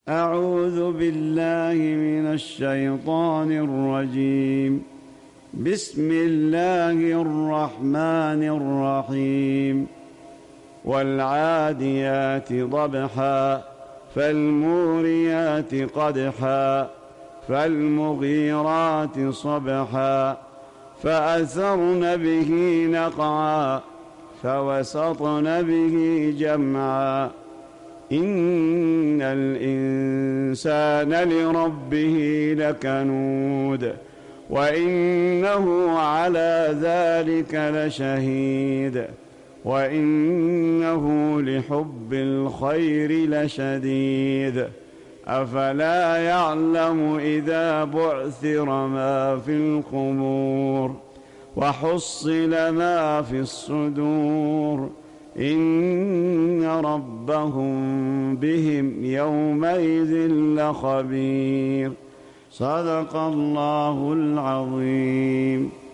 أعوذ بالله من الشيطان الرجيم. بسم الله الرحمن الرحيم. والعاديات ضبحا فالموريات قدحا فالمغيرات صبحا فأثرن به نقعا فوسطن به جمعا إن الإنسان لربه لكنود وإنه على ذلك لشهيد وإنه لحب الخير لشديد أفلا يعلم إذا بعثر ما في القبور وحصل ما في الصدور إن ربهم بهم يومئذ لخبير. صدق الله العظيم.